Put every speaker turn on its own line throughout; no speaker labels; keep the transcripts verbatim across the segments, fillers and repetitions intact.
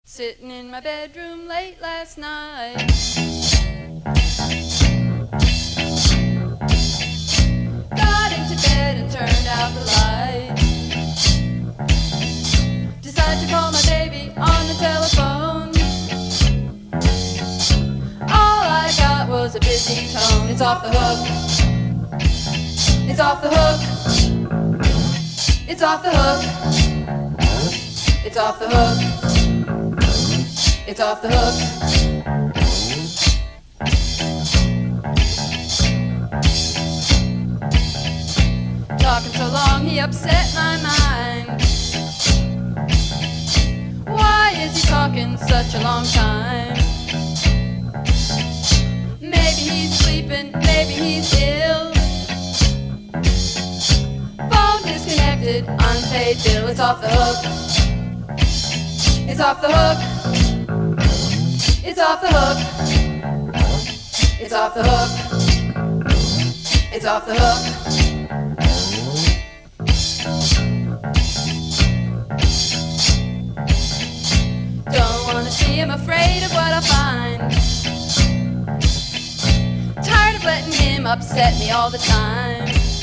Sitting in my bedroom late last night. Got into bed and turned out the light. Decided to call my baby on the telephone. All I got was a busy tone. It's off the hook. It's off the hook. It's off the hook. It's off the hook. It's off the hook. Talking so long, he upset my mind. Why is he talking such a long time? Maybe he's sleeping, maybe he's ill. Phone disconnected, unpaid bill. It's off the hook. It's off the hook. It's off the hook. It's off the hook. It's off the hook. Don't wanna see him, afraid of what I find. Tired of letting him upset me all the time.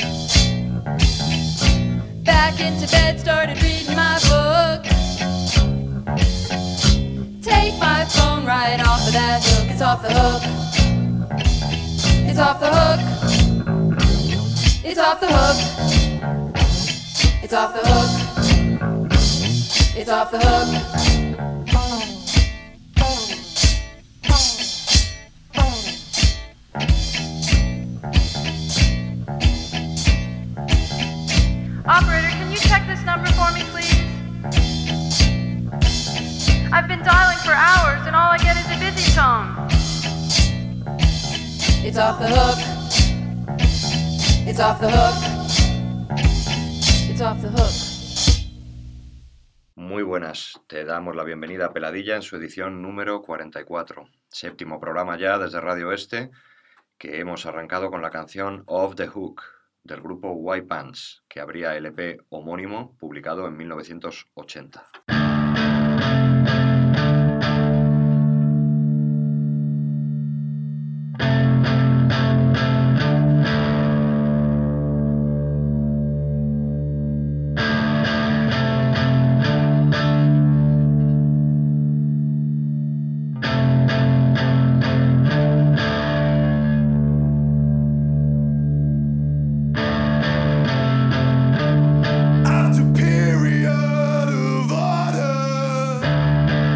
Back into bed, started reading my book. Take my phone right off of that hook. It's off the hook. It's off the hook. It's off the hook. It's off the hook. It's off the hook.
Operator, can you check this number for me, please? I've been dialing for hours and all I get is a busy tone.
It's off the hook. It's off the hook. It's off the hook.
Muy buenas, te damos la bienvenida a Peladilla en su edición número cuarenta y cuatro, séptimo programa ya desde Radio Este, que hemos arrancado con la canción Off the Hook del grupo White Pants, que abría el E P homónimo publicado en mil novecientos ochenta.
After period of order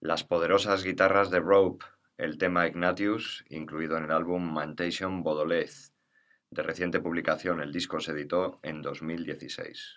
Las poderosas guitarras de Rope, el tema Ignatius, incluido en el álbum Mantation Bodolez. De reciente publicación, el disco se editó en dos mil dieciséis.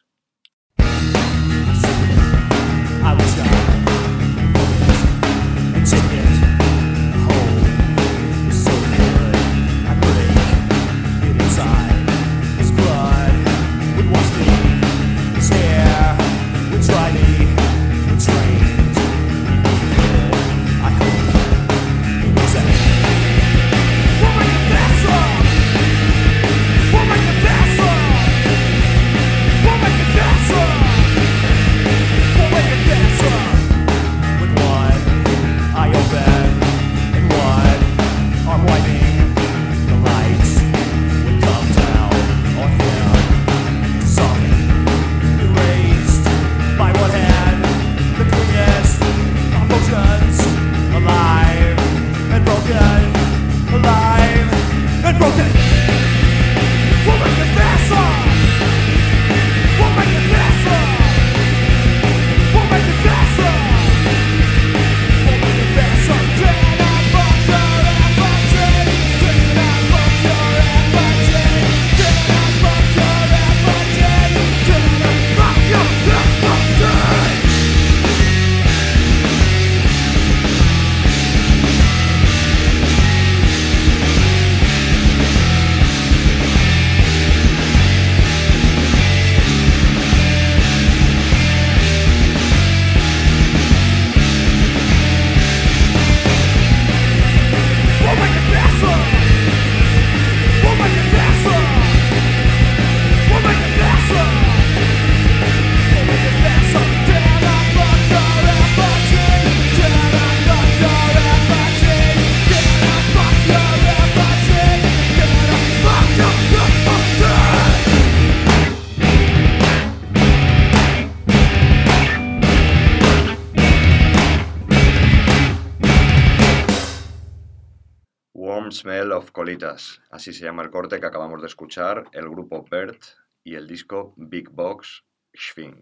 Smell of Colitas, así se llama el corte que acabamos de escuchar, el grupo Bert y el disco Big Box Schwing.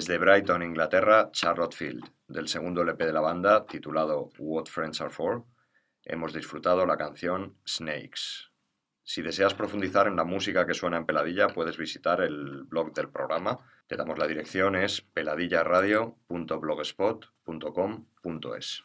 Desde Brighton, Inglaterra, Charlotte Field, del segundo L P de la banda, titulado What Friends Are For, hemos disfrutado la canción Snakes. Si deseas profundizar en la música que suena en Peladilla, puedes visitar el blog del programa. Te damos la dirección, es peladillaradio punto blogspot punto com punto es.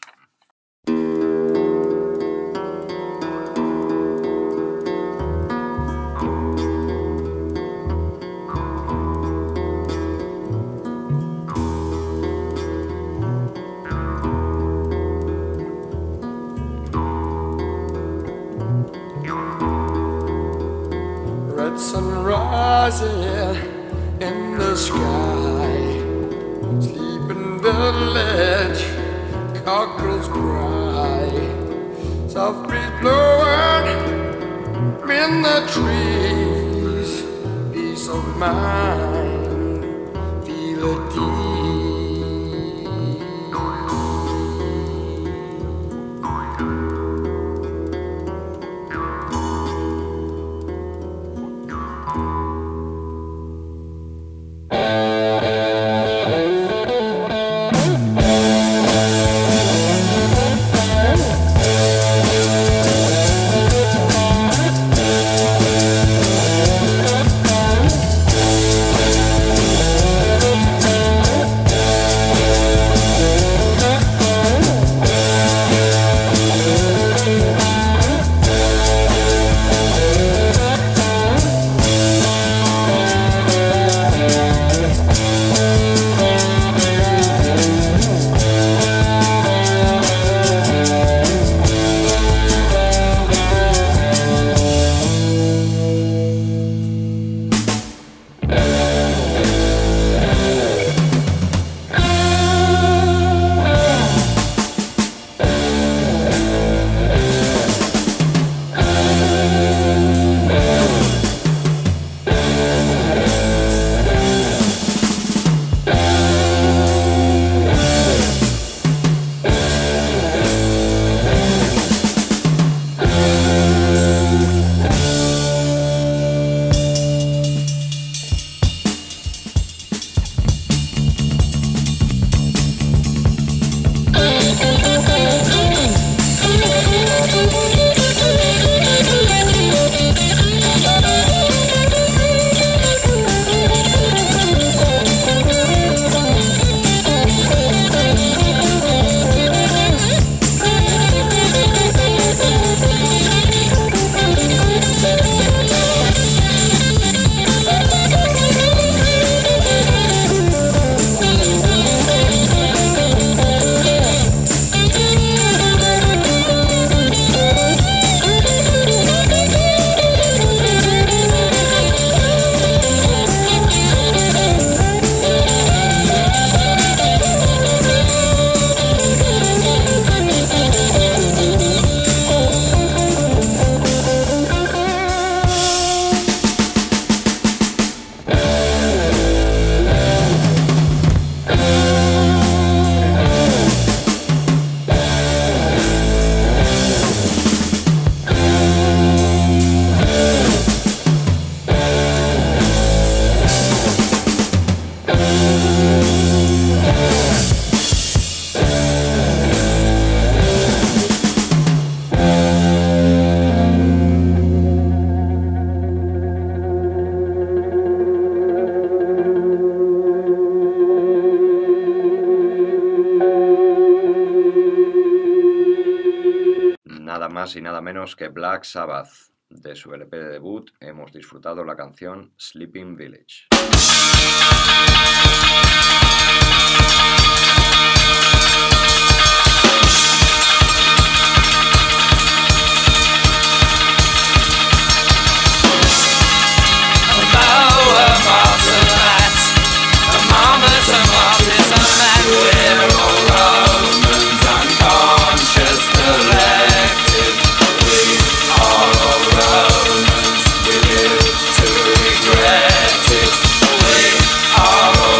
Sun rising in the sky, sleeping village, cockles cry, soft breeze blowing in the trees, peace of mind, feel it deep.
Y nada menos que Black Sabbath. De su L P de debut hemos disfrutado la canción Sleeping Village.
To regret it, we are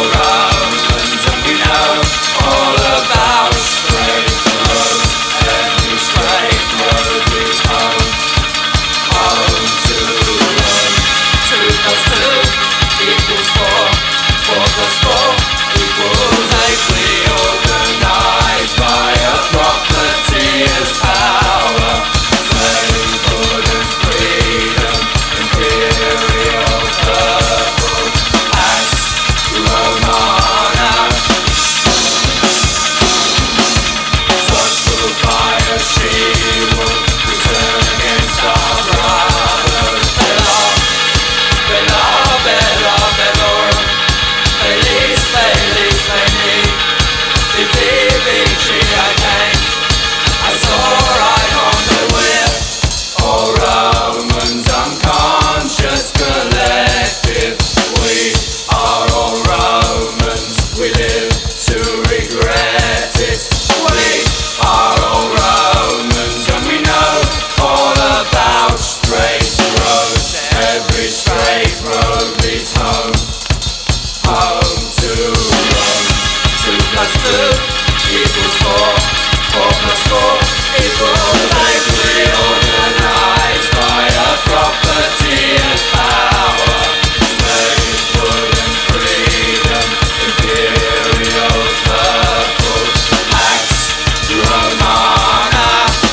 plus two equals four. Four plus four equals eight. We organize by a property and power. Statehood and freedom, imperial purple, Pax Romana.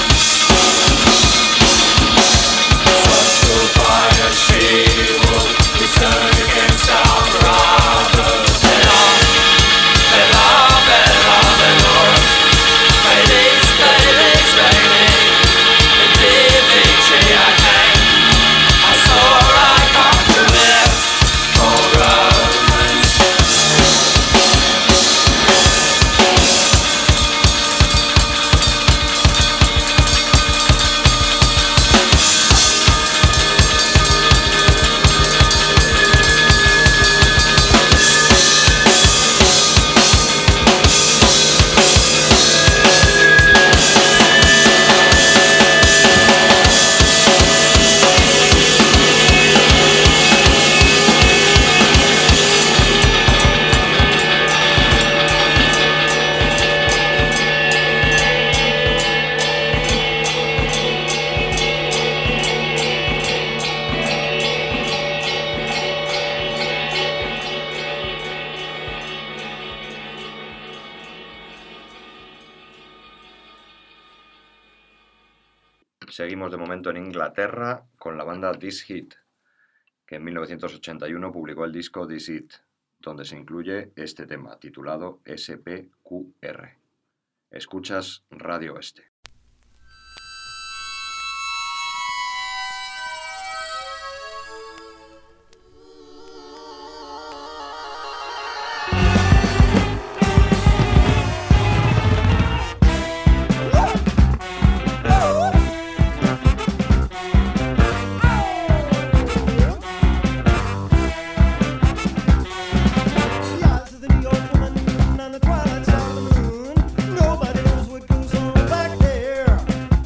Social bias, she will return against our brothers. Bella, Bella, Bella, Bellorum. Felix, Felix, Felix. Indeed, Victory, I came. I swore I come to live for Romans.
Seguimos de momento en Inglaterra con la banda This Hit, que en mil novecientos ochenta y uno publicó el disco This It, donde se incluye este tema titulado S P Q R. Escuchas Radio Este.
Nobody knows what goes on back there.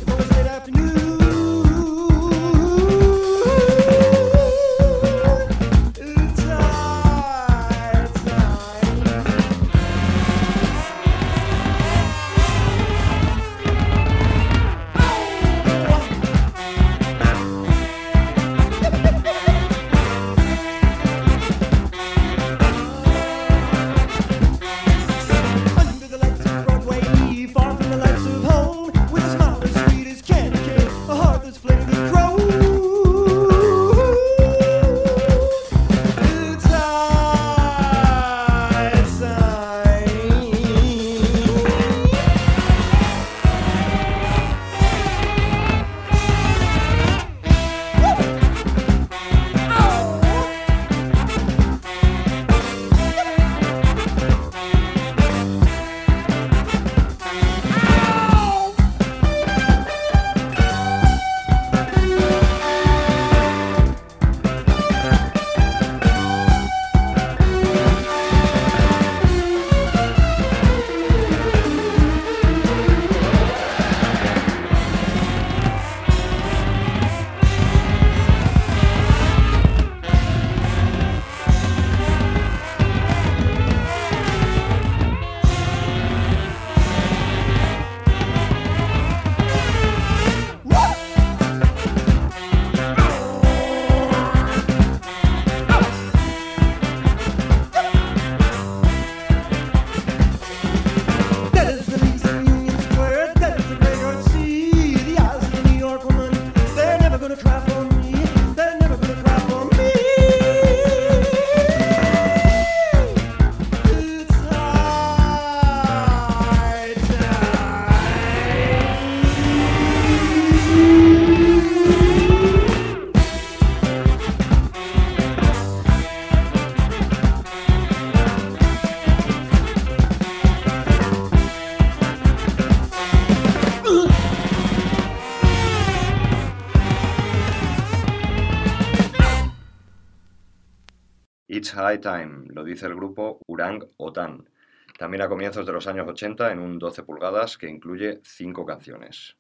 It's High Time, lo dice el grupo Urang Otan, también a comienzos de los años ochenta en un doce pulgadas que incluye cinco canciones.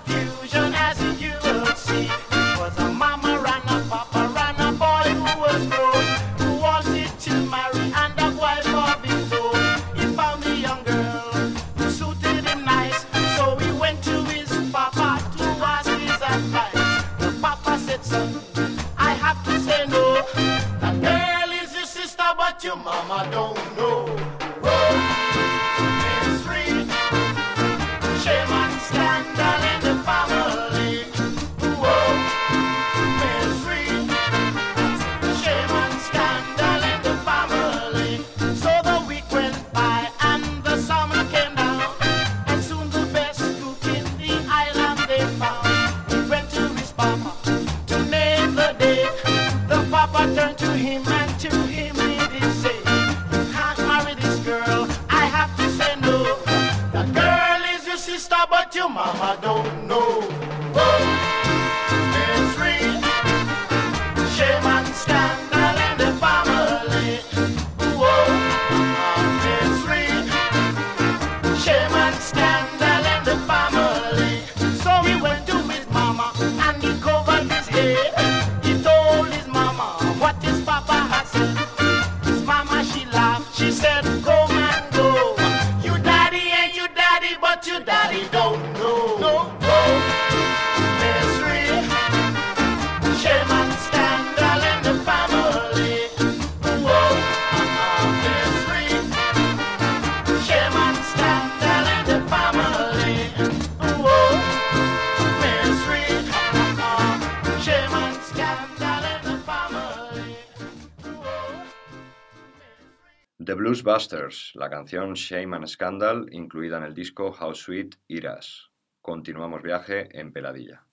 confusion as you will see. It was a mama ran a papa ran a boy who was grown, who wanted to marry and a wife of his own. He found a young girl who suited him nice, so he went to his papa to ask his advice. The papa said, son, I have to say no. That girl is your sister, but your mama don't know. Whoa, mystery, shame and scandal in the family. Whoa, mystery, shame and scandal in the family. So the week went by and the summer came down, and soon the best cook in the island they found. He went to his papa to name the day. The papa turned to him and to him he did say, you can't marry this girl, I have to say no. The girl is your sister, but your mama don't know. Whoa, misery, shame and scandal in the family. Whoa, misery, shame and scandal in the family. So he went to his mama and he covered his head. He told his mama what his papa had said. His mama, she laughed, she said, go man, go. You daddy ain't you daddy, but your daddy don't know. No, no. Misery, shame and scandal in the family. Whoa, misery, shame and scandal in the family. Whoa, misery, shame and scandal in the family.
The Blues Busters, la canción Shame and Scandal, incluida en el disco How Sweet It Is. Continuamos viaje en Peladilla.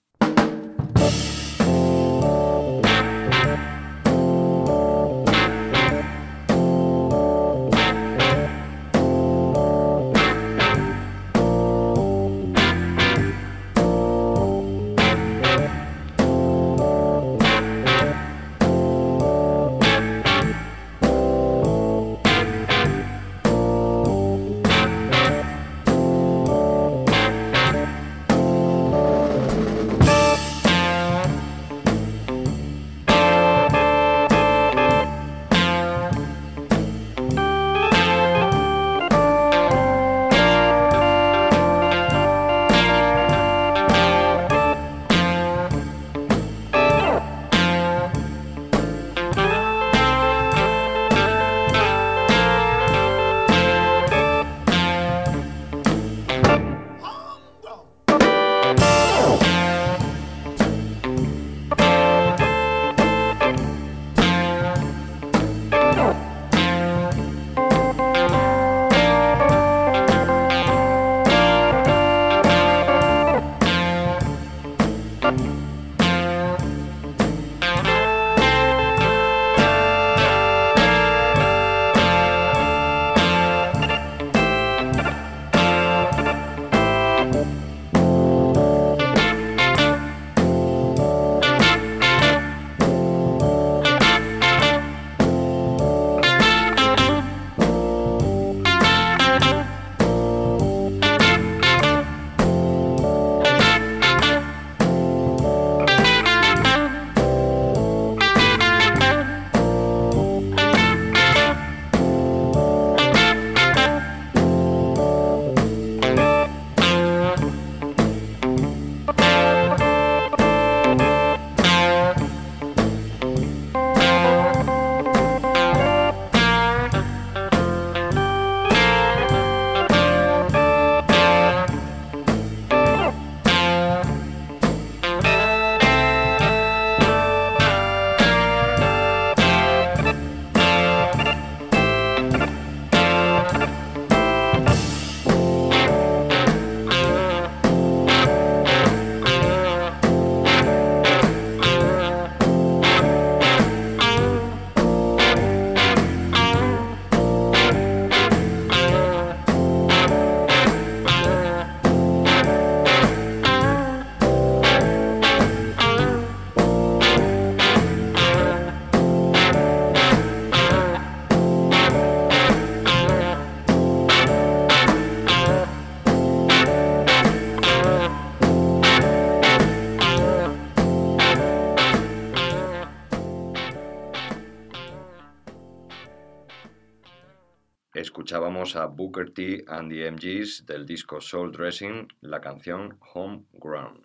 escuchábamos a Booker T and the M Gs del disco Soul Dressing, la canción Homegrown.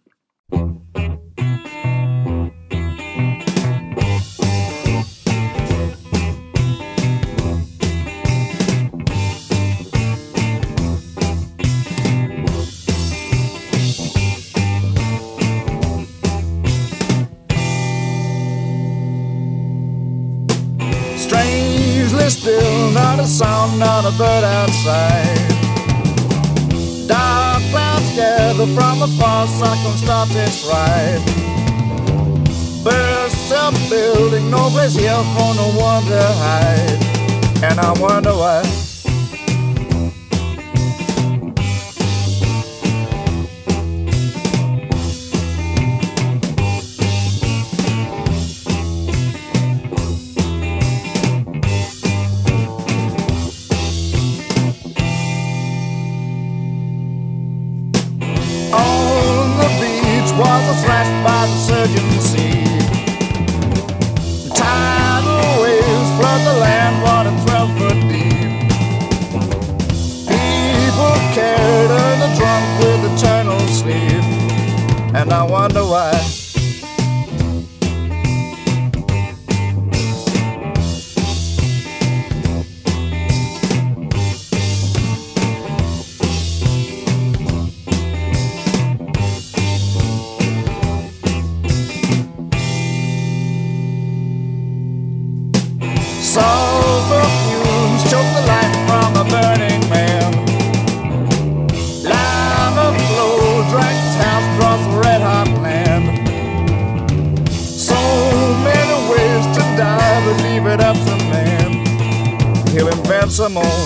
Strangely still, not a sound, not a bird outside. Dark clouds gather from afar, circumstances right. Birds of building, no place here for no one to hide. And I wonder why. Was a threat by the surging sea. Tidal waves flood the land, water twelve foot deep. People carried in the drunk with eternal sleep, and I wonder why. Sulfur fumes choke the life from a burning man. Lava flow drags his house across the red hot land. So many ways to die, but leave it up to man. He'll invent some more.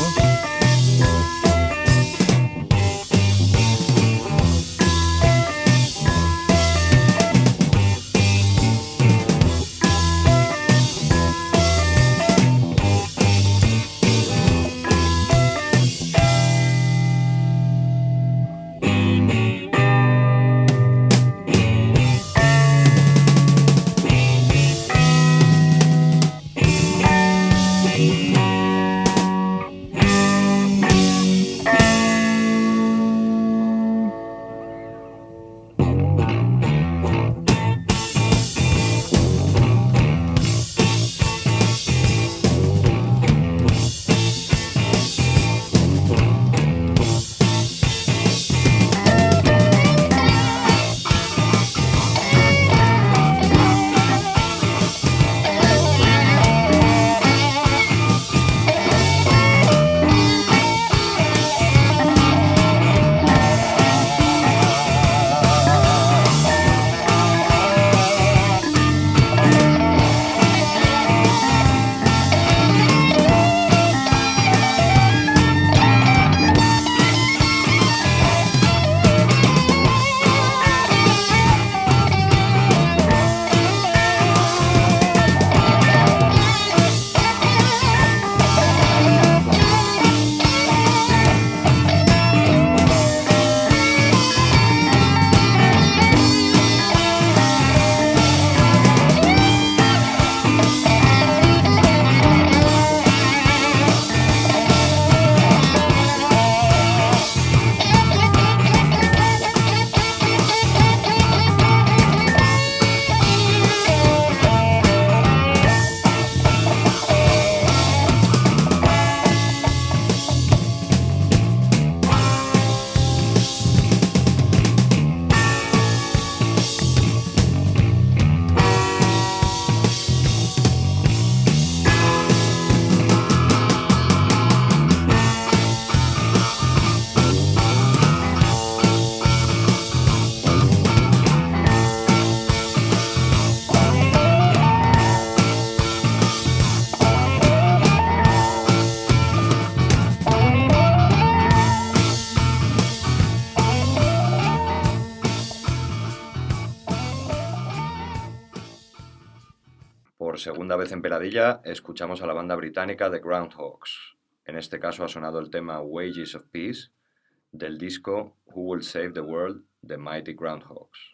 Por segunda vez en Peladilla, escuchamos a la banda británica The Groundhogs. En este caso ha sonado el tema Wages of Peace del disco Who Will Save the World, The Mighty Groundhogs.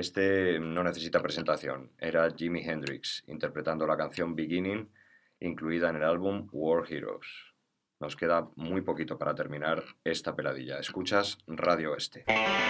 Este no necesita presentación, era Jimi Hendrix interpretando la canción Beginning, incluida en el álbum War Heroes. Nos queda muy poquito para terminar esta peladilla. Escuchas Radio Este.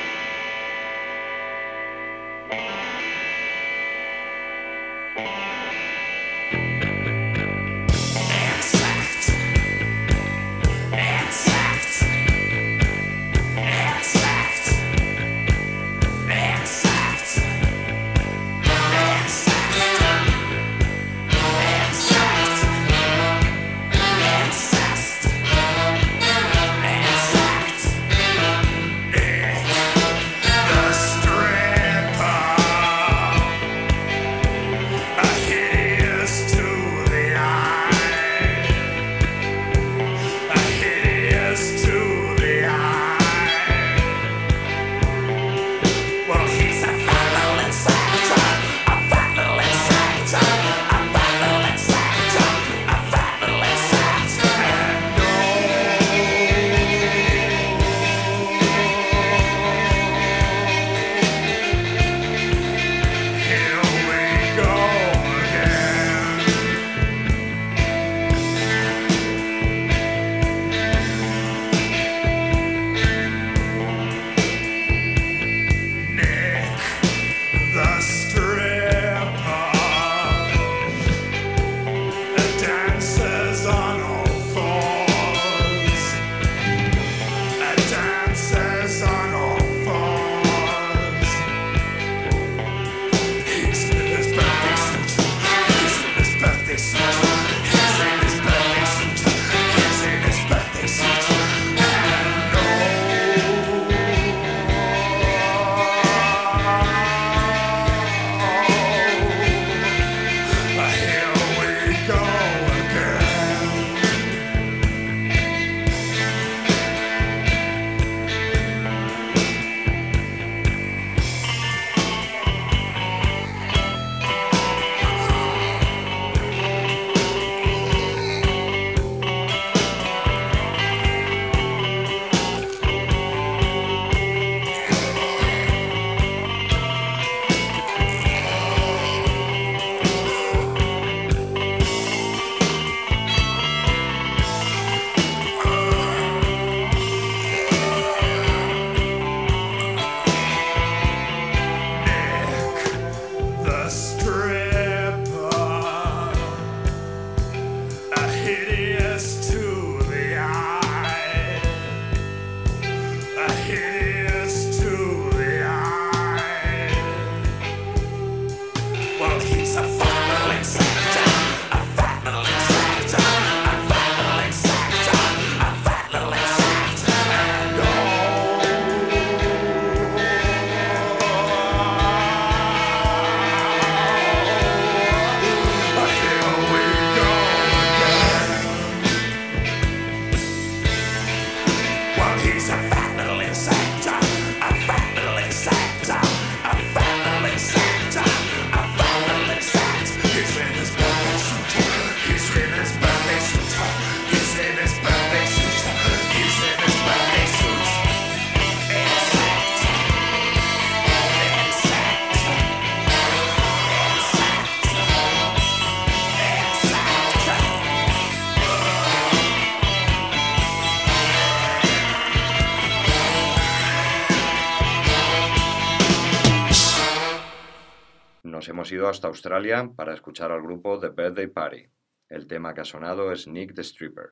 Hemos ido hasta Australia para escuchar al grupo The Birthday Party. El tema que ha sonado es Nick the Stripper.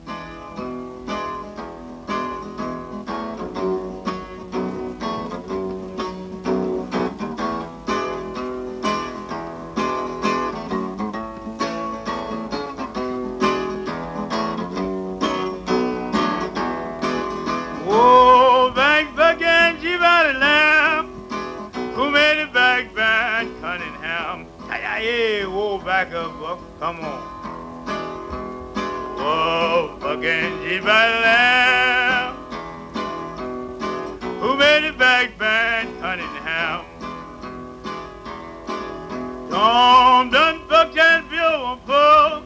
Oh, back again, she about a lamb. Who made it back, back, Cunningham? Hey, whoa, back up, up, come on. Whoa, again, she about a lamb. Who made it back, back, Cunningham? Tom done buck and Bill on pull.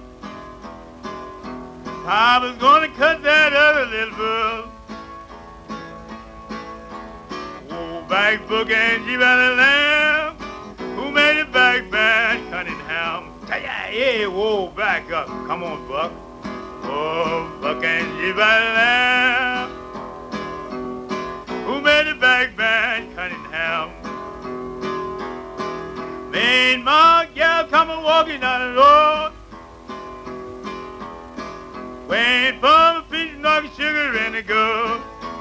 Papa's gonna cut that other little bull. Back book and she by the lamb. yeah, whoa, back up. Come on, Buck. Oh, Buck and Jibba Lamb. Who made the back band Cunningham? Me and my gal come a walking down the road. Waiting for a piece of knock sugar and the gold.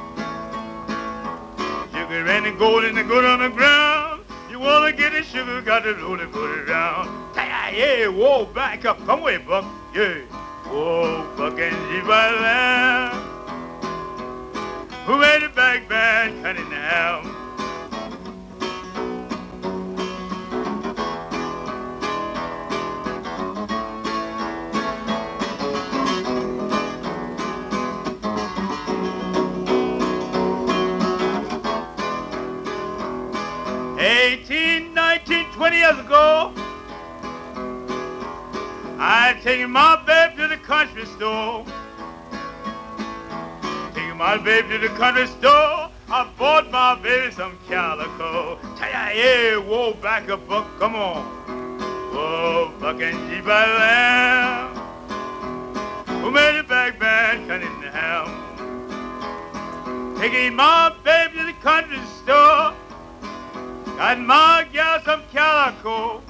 Sugar and the gold and the gold on the ground. You wanna get the sugar, got to roll it, put it down. Yeah, whoa, back up, come away, Buck. Yeah, whoa, Buck and Jibba Lamb. Who made the back band Cunningham? eighteen, nineteen, twenty years ago, I taken my babe to the country store. Taking my babe to the country store, I bought my baby some calico. Yeah, whoa, back up, Buck, come on. Whoa, Buck and Jibba Lamb. Who made the back band Cunningham? Taking my babe to the country store. Got my gal some calico.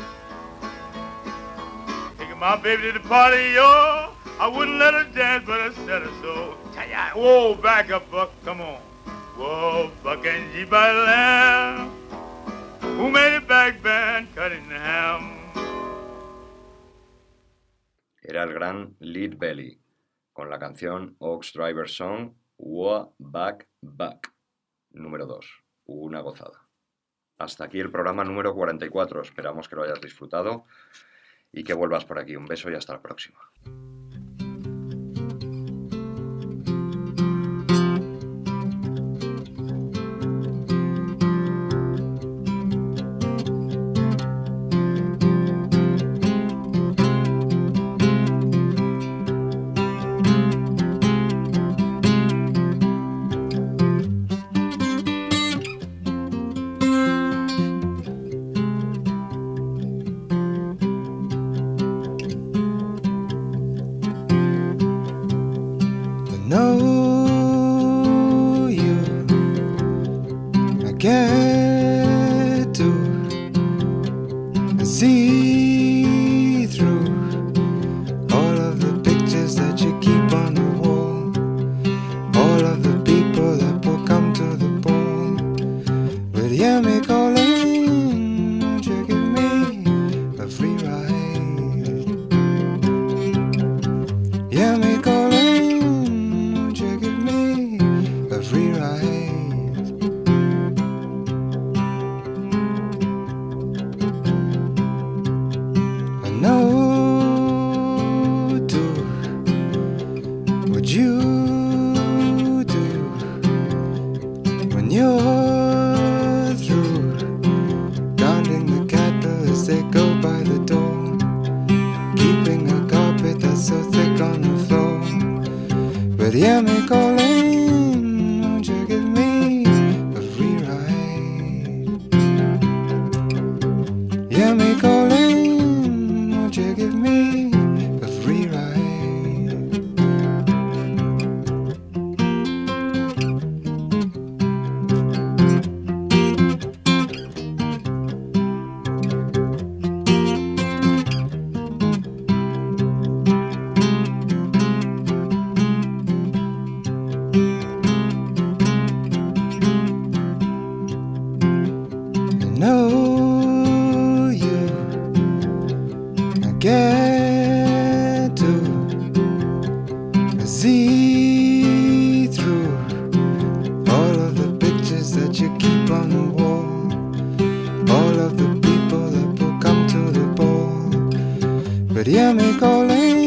Taking my baby to the party, yo. I wouldn't let her dance, but I said her so. Whoa, back up, Buck, come on. Whoa, Buck and Jibba Lamb. Who made it back band Cunningham?
Era el gran Lead Belly, con la canción Ox Driver Song, Whoa, Back, Back, número dos. Una gozada. Hasta aquí el programa número cuarenta y cuatro. Esperamos que lo hayas disfrutado y que vuelvas por aquí. Un beso y hasta la próxima.
But hear me calling.